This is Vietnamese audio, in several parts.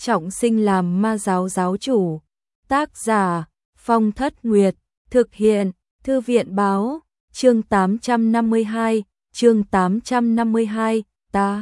trọng sinh làm ma giáo giáo chủ. Tác giả Phong Thất Nguyệt, thực hiện Thư viện Báo, chương 852, ta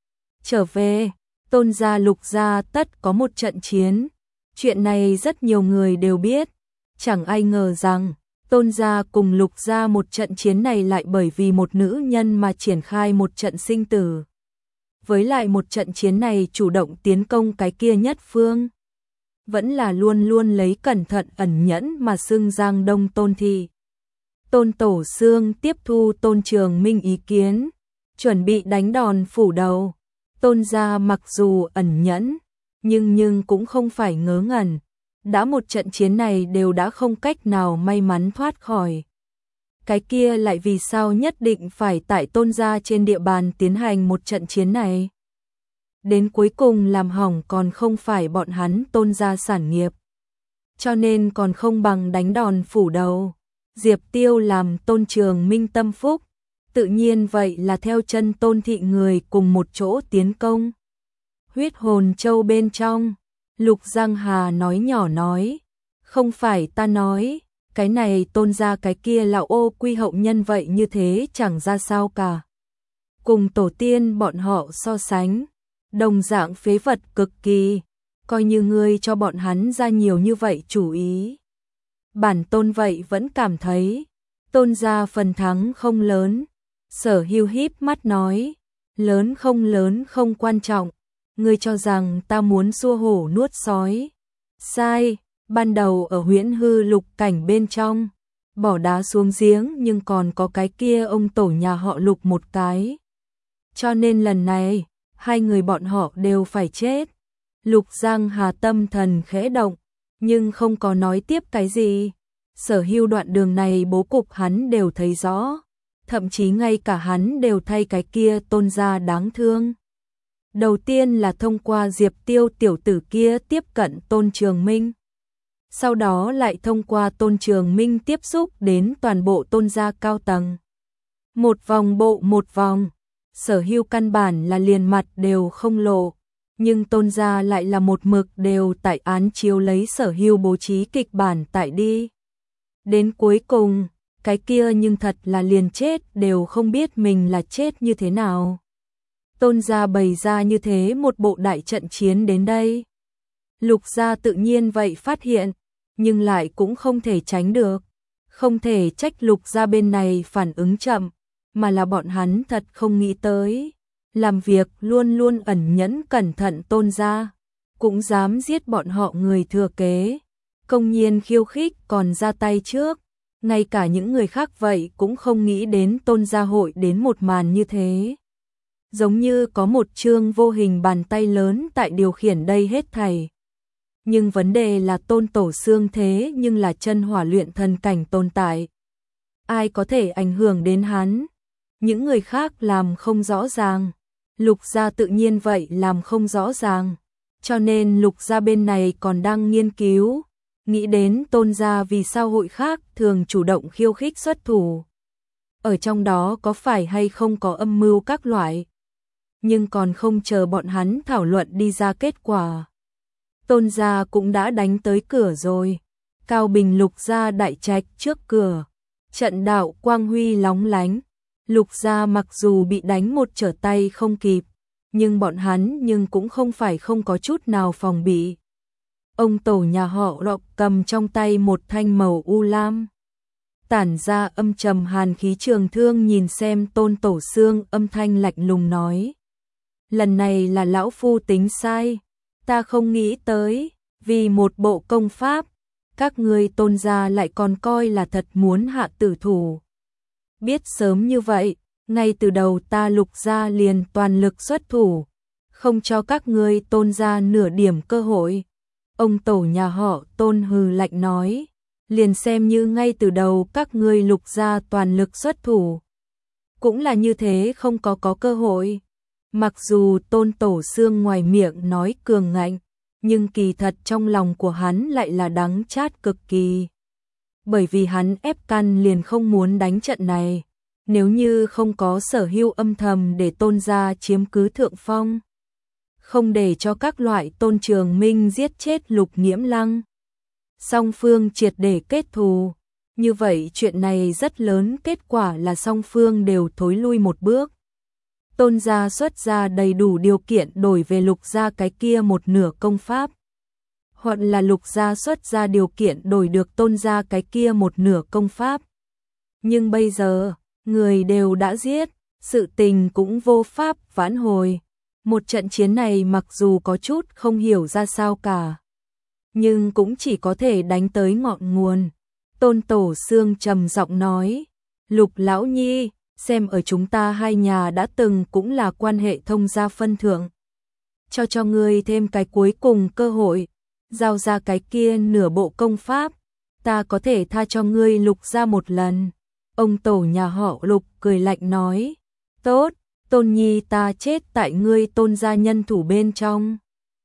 trở về. Tôn gia Lục gia tất có một trận chiến. Chuyện này rất nhiều người đều biết, chẳng ai ngờ rằng Tôn gia cùng Lục gia một trận chiến này lại bởi vì một nữ nhân mà triển khai một trận sinh tử. Với lại một trận chiến này chủ động tiến công cái kia nhất phương, vẫn là luôn luôn lấy cẩn thận ẩn nhẫn mà xưng Giang Đông Tôn thị. Tôn Tổ Xương tiếp thu Tôn Trường Minh ý kiến, chuẩn bị đánh đòn phủ đầu. Tôn gia mặc dù ẩn nhẫn, nhưng cũng không phải ngớ ngẩn. Đã một trận chiến này đều đã không cách nào may mắn thoát khỏi. Cái kia lại vì sao nhất định phải tại Tôn gia trên địa bàn tiến hành một trận chiến này? Đến cuối cùng làm hỏng còn không phải bọn hắn Tôn gia sản nghiệp. Cho nên còn không bằng đánh đòn phủ đầu. Diệp Tiêu làm Tôn Trường Minh tâm phúc, tự nhiên vậy là theo chân Tôn thị người cùng một chỗ tiến công. Huyết hồn châu bên trong, Lục Giang Hà nói nhỏ nói, không phải ta nói, cái này Tôn gia cái kia lão ô quy hậu nhân vậy như thế chẳng ra sao cả. Cùng tổ tiên bọn họ so sánh, đồng dạng phế vật cực kỳ, coi như ngươi cho bọn hắn ra nhiều như vậy chủ ý. Bản Tôn vậy vẫn cảm thấy, Tôn gia phần thắng không lớn. Sở Hưu híp mắt nói, lớn không quan trọng, ngươi cho rằng ta muốn xua hổ nuốt sói. Sai, ban đầu ở Huyễn Hư Lục cảnh bên trong, bỏ đá xuống giếng nhưng còn có cái kia ông tổ nhà họ Lục một cái. Cho nên lần này, hai người bọn họ đều phải chết. Lục Giang Hà tâm thần khẽ động, nhưng không có nói tiếp cái gì. Sở Hưu đoạn đường này bố cục hắn đều thấy rõ. Thậm chí ngay cả hắn đều thay cái kia Tôn gia đáng thương. Đầu tiên là thông qua Diệp Tiêu tiểu tử kia tiếp cận Tôn Trường Minh. Sau đó lại thông qua Tôn Trường Minh tiếp xúc đến toàn bộ Tôn gia cao tầng. Một vòng bộ một vòng, Sở Hưu căn bản là liền mặt đều không lộ. Nhưng Tôn gia lại là một mực đều tại án chiếu lấy Sở Hưu bố trí kịch bản tại đi. Đến cuối cùng, cái kia nhưng thật là liền chết đều không biết mình là chết như thế nào. Tôn gia bày ra như thế một bộ đại trận chiến đến đây. Lục gia tự nhiên vậy phát hiện, nhưng lại cũng không thể tránh được. Không thể trách Lục gia bên này phản ứng chậm, mà là bọn hắn thật không nghĩ tới. Làm việc luôn luôn ẩn nhẫn cẩn thận Tôn gia, cũng dám giết bọn họ người thừa kế. Công nhiên khiêu khích còn ra tay trước. Ngay cả những người khác vậy cũng không nghĩ đến Tôn gia hội đến một màn như thế. Giống như có một chương vô hình bàn tay lớn tại điều khiển đây hết thảy. Nhưng vấn đề là Tôn Tổ Xương thế nhưng là chân hỏa luyện thần cảnh tồn tại. Ai có thể ảnh hưởng đến hắn? Những người khác làm không rõ ràng. Lục gia tự nhiên vậy làm không rõ ràng. Cho nên Lục gia bên này còn đang nghiên cứu. Nghĩ đến Tôn gia vì sao hội khác thường chủ động khiêu khích xuất thủ. Ở trong đó có phải hay không có âm mưu các loại. Nhưng còn không chờ bọn hắn thảo luận đi ra kết quả. Tôn gia cũng đã đánh tới cửa rồi. Cao Bình Lục gia đại trạch trước cửa. Trận đạo quang huy lóng lánh. Lục gia mặc dù bị đánh một trở tay không kịp. Nhưng bọn hắn cũng không phải không có chút nào phòng bị. Ông tổ nhà họ Lộc cầm trong tay một thanh màu u lam. Tản ra âm trầm hàn khí trường thương nhìn xem Tôn Tổ Xương âm thanh lạnh lùng nói. Lần này là lão phu tính sai, ta không nghĩ tới, vì một bộ công pháp, các ngươi Tôn gia lại còn coi là thật muốn hạ tử thủ. Biết sớm như vậy, ngay từ đầu ta Lục gia liền toàn lực xuất thủ, không cho các ngươi Tôn gia nửa điểm cơ hội. Ông tổ nhà họ Tôn hừ lạnh nói, liền xem như ngay từ đầu các ngươi Lục gia toàn lực xuất thủ. Cũng là như thế không có cơ hội. Mặc dù Tôn Tổ Xương ngoài miệng nói cường ngạnh, nhưng kỳ thật trong lòng của hắn lại là đắng chát cực kỳ. Bởi vì hắn ép căn liền không muốn đánh trận này, nếu như không có Sở Hưu âm thầm để Tôn gia chiếm cứ thượng phong. không để cho các loại Tôn Trường Minh giết chết Lục Nghiễm Lăng. Song phương triệt để kết thù, như vậy chuyện này rất lớn, kết quả là song phương đều thối lui một bước. Tôn gia xuất ra đầy đủ điều kiện đổi về Lục gia cái kia một nửa công pháp, hoặc là Lục gia xuất ra điều kiện đổi được Tôn gia cái kia một nửa công pháp. Nhưng bây giờ, người đều đã giết, sự tình cũng vô pháp vãn hồi. Một trận chiến này mặc dù có chút không hiểu ra sao cả, nhưng cũng chỉ có thể đánh tới ngọn nguồn. Tôn Tổ Xương trầm giọng nói, Lục lão nhi, xem ở chúng ta hai nhà đã từng cũng là quan hệ thông gia phân thượng, cho ngươi thêm cái cuối cùng cơ hội, giao ra cái kia nửa bộ công pháp, ta có thể tha cho ngươi Lục gia một lần. Ông tổ nhà họ Lục cười lạnh nói, tốt, Tôn nhi ta chết tại ngươi Tôn gia nhân thủ bên trong.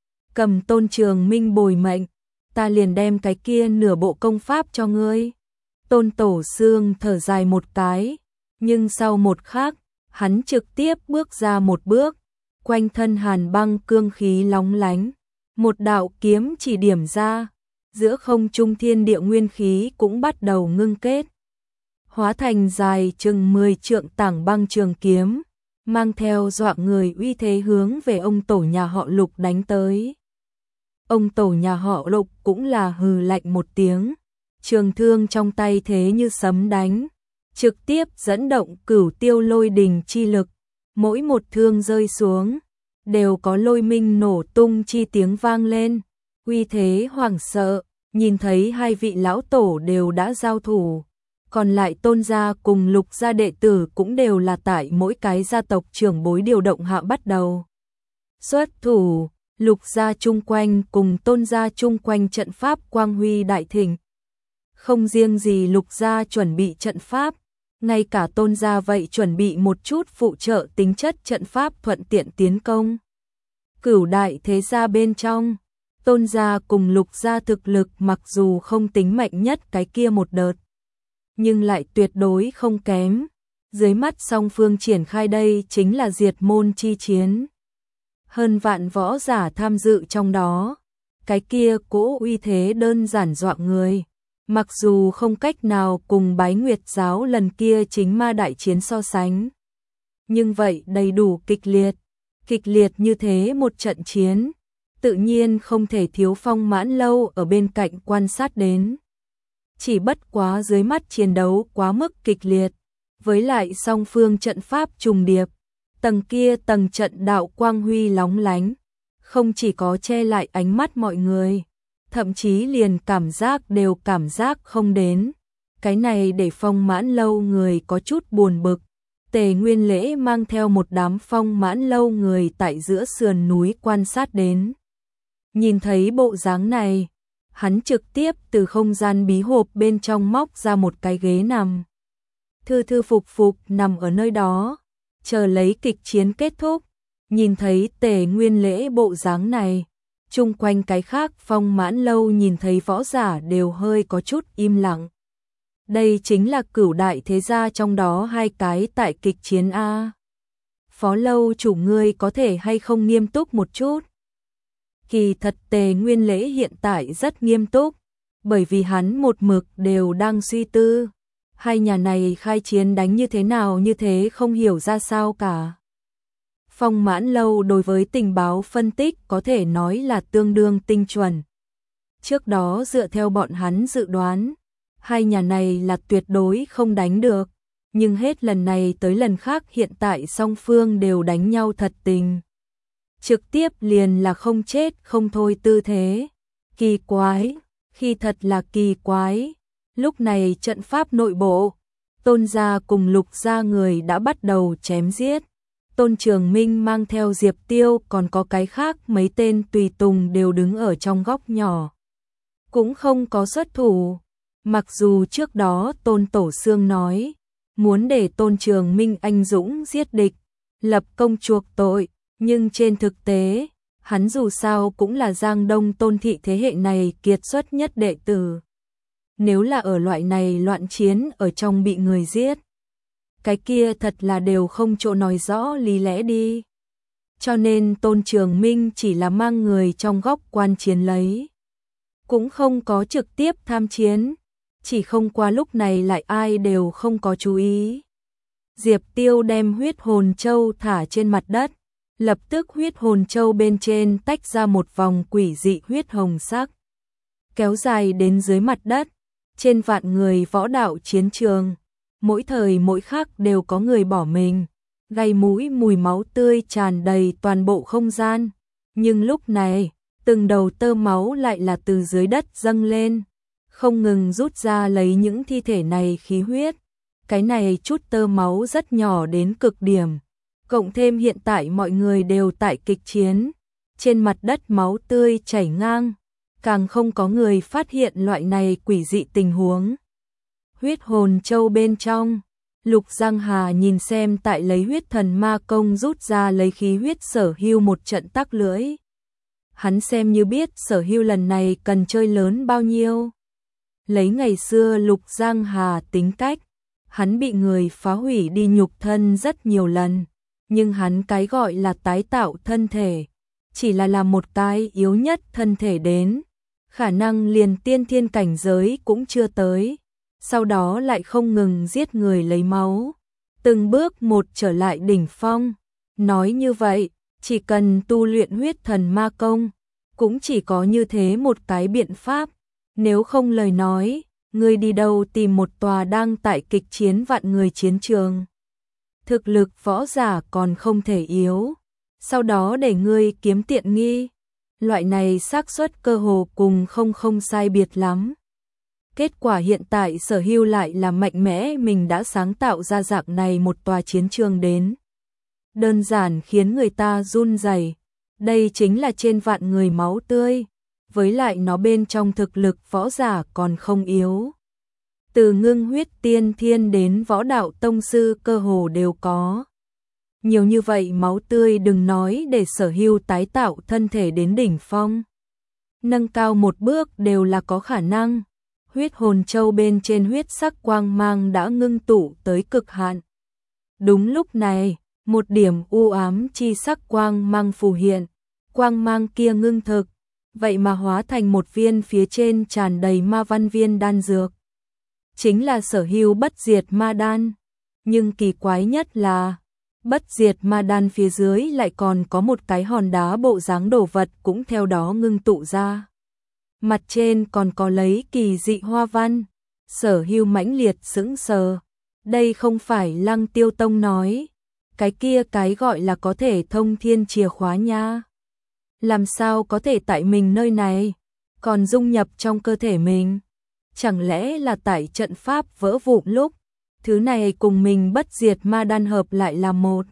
Cầm Tôn Trường Minh bồi mệnh, ta liền đem cái kia nửa bộ công pháp cho ngươi. Tôn Tổ Xương thở dài một cái, nhưng sau một khắc, hắn trực tiếp bước ra một bước, quanh thân hàn băng cương khí lóng lánh, một đạo kiếm chỉ điểm ra, giữa không trung thiên địa nguyên khí cũng bắt đầu ngưng kết, hóa thành dài chừng 10 trượng tảng băng trường kiếm, mang theo dọa người uy thế hướng về ông tổ nhà họ Lục đánh tới. Ông tổ nhà họ Lục cũng là hừ lạnh một tiếng, trường thương trong tay thế như sấm đánh, trực tiếp dẫn động cửu tiêu lôi đình chi lực, mỗi một thương rơi xuống, đều có lôi minh nổ tung chi tiếng vang lên, uy thế hoảng sợ, nhìn thấy hai vị lão tổ đều đã giao thủ, còn lại Tôn gia cùng Lục gia đệ tử cũng đều là tại mỗi cái gia tộc trưởng bối điều động hạ bắt đầu xuất thủ. Lục gia chung quanh cùng Tôn gia chung quanh trận pháp quang huy đại thịnh. Không riêng gì Lục gia chuẩn bị trận pháp, ngay cả Tôn gia vậy chuẩn bị một chút phụ trợ tính chất trận pháp thuận tiện tiến công. Cửu đại thế gia bên trong, Tôn gia cùng Lục gia thực lực mặc dù không tính mạnh nhất cái kia một đợt, nhưng lại tuyệt đối không kém. Dưới mắt song phương triển khai đây chính là diệt môn chi chiến. Hơn vạn võ giả tham dự trong đó, cái kia cỗ uy thế đơn giản dọa người, mặc dù không cách nào cùng Bái Nguyệt giáo lần kia chính ma đại chiến so sánh, nhưng vậy đầy đủ kịch liệt như thế một trận chiến, tự nhiên không thể thiếu Phong Mãn Lâu ở bên cạnh quan sát đến. Chỉ bất quá dưới mắt chiến đấu quá mức kịch liệt, với lại song phương trận pháp trùng điệp, tầng kia tầng trận đạo quang huy lóng lánh, không chỉ có che lại ánh mắt mọi người, thậm chí liền cảm giác đều cảm giác không đến. Cái này để Phong Mãn Lâu người có chút buồn bực. Tề Nguyên Lễ mang theo một đám Phong Mãn Lâu người tại giữa sườn núi quan sát đến. Nhìn thấy bộ dáng này, hắn trực tiếp từ không gian bí hộp bên trong móc ra một cái ghế nằm. Thư thư phục phục nằm ở nơi đó, chờ lấy kịch chiến kết thúc. Nhìn thấy Tề Nguyên Lễ bộ dáng này, chung quanh cái khác Phong Mãn Lâu nhìn thấy võ giả đều hơi có chút im lặng. Đây chính là cửu đại thế gia trong đó hai cái tại kịch chiến A. Phó Lâu chủ ngươi có thể hay không nghiêm túc một chút? Kỳ thật Tề Nguyên Lễ hiện tại rất nghiêm túc, bởi vì hắn một mực đều đang suy tư. Hai nhà này khai chiến đánh như thế nào như thế không hiểu ra sao cả. Phong Mãn Lâu đối với tình báo phân tích có thể nói là tương đương tinh chuẩn. Trước đó dựa theo bọn hắn dự đoán, hai nhà này là tuyệt đối không đánh được, nhưng hết lần này tới lần khác hiện tại song phương đều đánh nhau thật tình. Trực tiếp liền là không chết không thôi tư thế. Kỳ quái, khi thật là kỳ quái. Lúc này trận pháp nội bộ, Tôn gia cùng Lục gia người đã bắt đầu chém giết. Tôn Trường Minh mang theo Diệp Tiêu còn có cái khác mấy tên tùy tùng đều đứng ở trong góc nhỏ. Cũng không có xuất thủ. Mặc dù trước đó Tôn Tổ Xương nói, muốn để Tôn Trường Minh anh dũng giết địch, lập công chuộc tội, nhưng trên thực tế, hắn dù sao cũng là Giang Đông Tôn thị thế hệ này kiệt xuất nhất đệ tử. Nếu là ở loại này loạn chiến ở trong bị người giết, cái kia thật là đều không chỗ nói rõ lý lẽ đi. cho nên Tôn Trường Minh chỉ là mang người trong góc quan chiến lấy. Cũng không có trực tiếp tham chiến, chỉ không qua lúc này lại ai đều không có chú ý. Diệp Tiêu đem huyết hồn châu thả trên mặt đất, lập tức huyết hồn châu bên trên tách ra một vòng quỷ dị huyết hồng sắc, kéo dài đến dưới mặt đất, trên vạn người võ đạo chiến trường, mỗi thời mỗi khắc đều có người bỏ mình, gây mũi mùi máu tươi tràn đầy toàn bộ không gian, nhưng lúc này, từng đầu tơ máu lại là từ dưới đất dâng lên, không ngừng rút ra lấy những thi thể này khí huyết. Cái này chút tơ máu rất nhỏ đến cực điểm, cộng thêm hiện tại mọi người đều tại kịch chiến, trên mặt đất máu tươi chảy ngang, càng không có người phát hiện loại này quỷ dị tình huống. Huyết hồn châu bên trong, Lục Giang Hà nhìn xem tại lấy huyết thần ma công rút ra lấy khí huyết Sở Hưu một trận tắc lưỡi. Hắn xem như biết Sở Hưu lần này cần chơi lớn bao nhiêu. Lấy ngày xưa Lục Giang Hà tính cách, hắn bị người phá hủy đi nhục thân rất nhiều lần, nhưng hắn cái gọi là tái tạo thân thể, chỉ là làm một cái yếu nhất thân thể đến, khả năng liền tiên thiên cảnh giới cũng chưa tới, sau đó lại không ngừng giết người lấy máu, từng bước một trở lại đỉnh phong. Nói như vậy, chỉ cần tu luyện huyết thần ma công, cũng chỉ có như thế một cái biện pháp, nếu không lời nói, ngươi đi đâu tìm một tòa đang tại kịch chiến vạn người chiến trường. Thực lực võ giả còn không thể yếu, sau đó để ngươi kiếm tiện nghi, loại này xác suất cơ hồ cùng không sai biệt lắm. Kết quả hiện tại Sở Hưu lại là mạnh mẽ mình đã sáng tạo ra dạng này một tòa chiến trường đến. Đơn giản khiến người ta run rẩy. Đây chính là trên vạn người máu tươi, với lại nó bên trong thực lực võ giả còn không yếu. Từ ngưng huyết tiên thiên đến võ đạo tông sư cơ hồ đều có. Nhiều như vậy máu tươi đừng nói để Sở Hưu tái tạo thân thể đến đỉnh phong. Nâng cao một bước đều là có khả năng. Huyết hồn châu bên trên huyết sắc quang mang đã ngưng tụ tới cực hạn. Đúng lúc này, một điểm u ám chi sắc quang mang phù hiện, quang mang kia ngưng thực, vậy mà hóa thành một viên phía trên tràn đầy ma văn viên đan dược. Chính là Sở Hưu bất diệt ma đan, nhưng kỳ quái nhất là bất diệt ma đan phía dưới lại còn có một cái hòn đá bộ dáng đồ vật cũng theo đó ngưng tụ ra. Mặt trên còn có lấy kỳ dị hoa văn. Sở Hưu mãnh liệt sững sờ. Đây không phải Lăng Tiêu Tông nói, cái kia cái gọi là có thể thông thiên chìa khóa nha. Làm sao có thể tại mình nơi này, còn dung nhập trong cơ thể mình? Chẳng lẽ là tại trận pháp vỡ vụn lúc, thứ này cùng mình bất diệt ma đan hợp lại là một?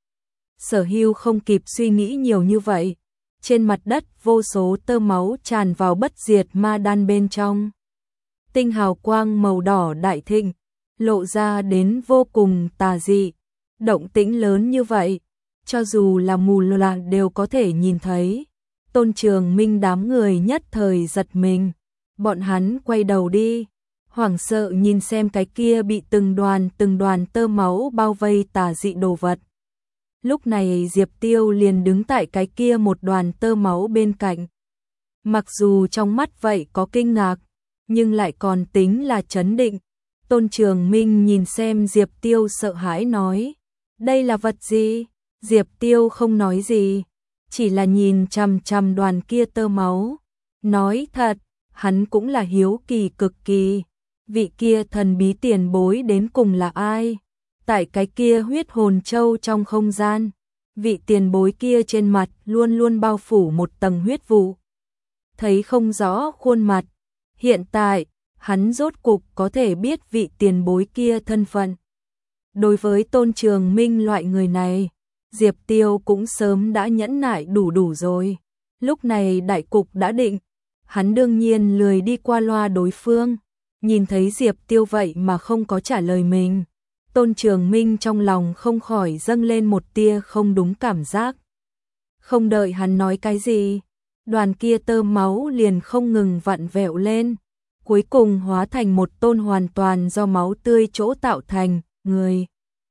Sở Hưu không kịp suy nghĩ nhiều như vậy. Trên mặt đất vô số tơ máu tràn vào bất diệt ma đan bên trong. Tinh hào quang màu đỏ đại thịnh, lộ ra đến vô cùng tà dị. Động tĩnh lớn như vậy, cho dù là mù loà đều có thể nhìn thấy. Tôn Trường Minh đám người nhất thời giật mình. Bọn hắn quay đầu đi, hoảng sợ nhìn xem cái kia bị từng đoàn tơ máu bao vây tà dị đồ vật. Lúc này Diệp Tiêu liền đứng tại cái kia một đoàn tơ máu bên cạnh. Mặc dù trong mắt vậy có kinh ngạc, nhưng lại còn tính là trấn định. Tôn Trường Minh nhìn xem Diệp Tiêu sợ hãi nói, đây là vật gì? Diệp Tiêu không nói gì, chỉ là nhìn chằm chằm đoàn kia tơ máu. Nói thật, hắn cũng là hiếu kỳ cực kỳ. Vị kia thần bí tiền bối đến cùng là ai? Tại cái kia huyết hồn châu trong không gian, vị tiền bối kia trên mặt luôn luôn bao phủ một tầng huyết vụ. Thấy không rõ khuôn mặt, hiện tại, hắn rốt cục có thể biết vị tiền bối kia thân phận. Đối với Tôn Trường Minh loại người này, Diệp Tiêu cũng sớm đã nhẫn nại đủ rồi. Lúc này đại cục đã định, hắn đương nhiên lười đi qua loa đối phương. Nhìn thấy Diệp Tiêu vậy mà không có trả lời mình, Tôn Trường Minh trong lòng không khỏi dâng lên một tia không đúng cảm giác. Không đợi hắn nói cái gì, đoàn kia tơ máu liền không ngừng vặn vẹo lên, cuối cùng hóa thành một tôn hoàn toàn do máu tươi chỗ tạo thành, người.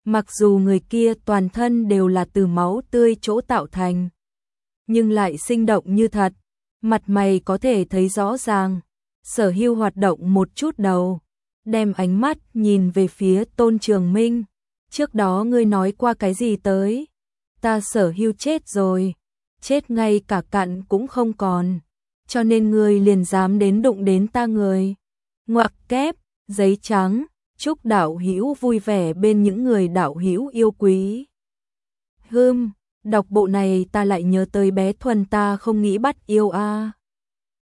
Mặc dù người kia toàn thân đều là từ máu tươi chỗ tạo thành, nhưng lại sinh động như thật, mặt mày có thể thấy rõ ràng. Sở Hưu hoạt động một chút đầu, đem ánh mắt nhìn về phía Tôn Trường Minh. Trước đó ngươi nói qua cái gì tới? Ta Sở Hưu chết rồi, chết ngay cả cặn cũng không còn, cho nên ngươi liền dám đến đụng đến ta người. Ngoặc kép, giấy trắng, chúc đạo hữu vui vẻ bên những người đạo hữu yêu quý. Đọc bộ này ta lại nhớ tới bé Thuần, ta không nghĩ bắt yêu a.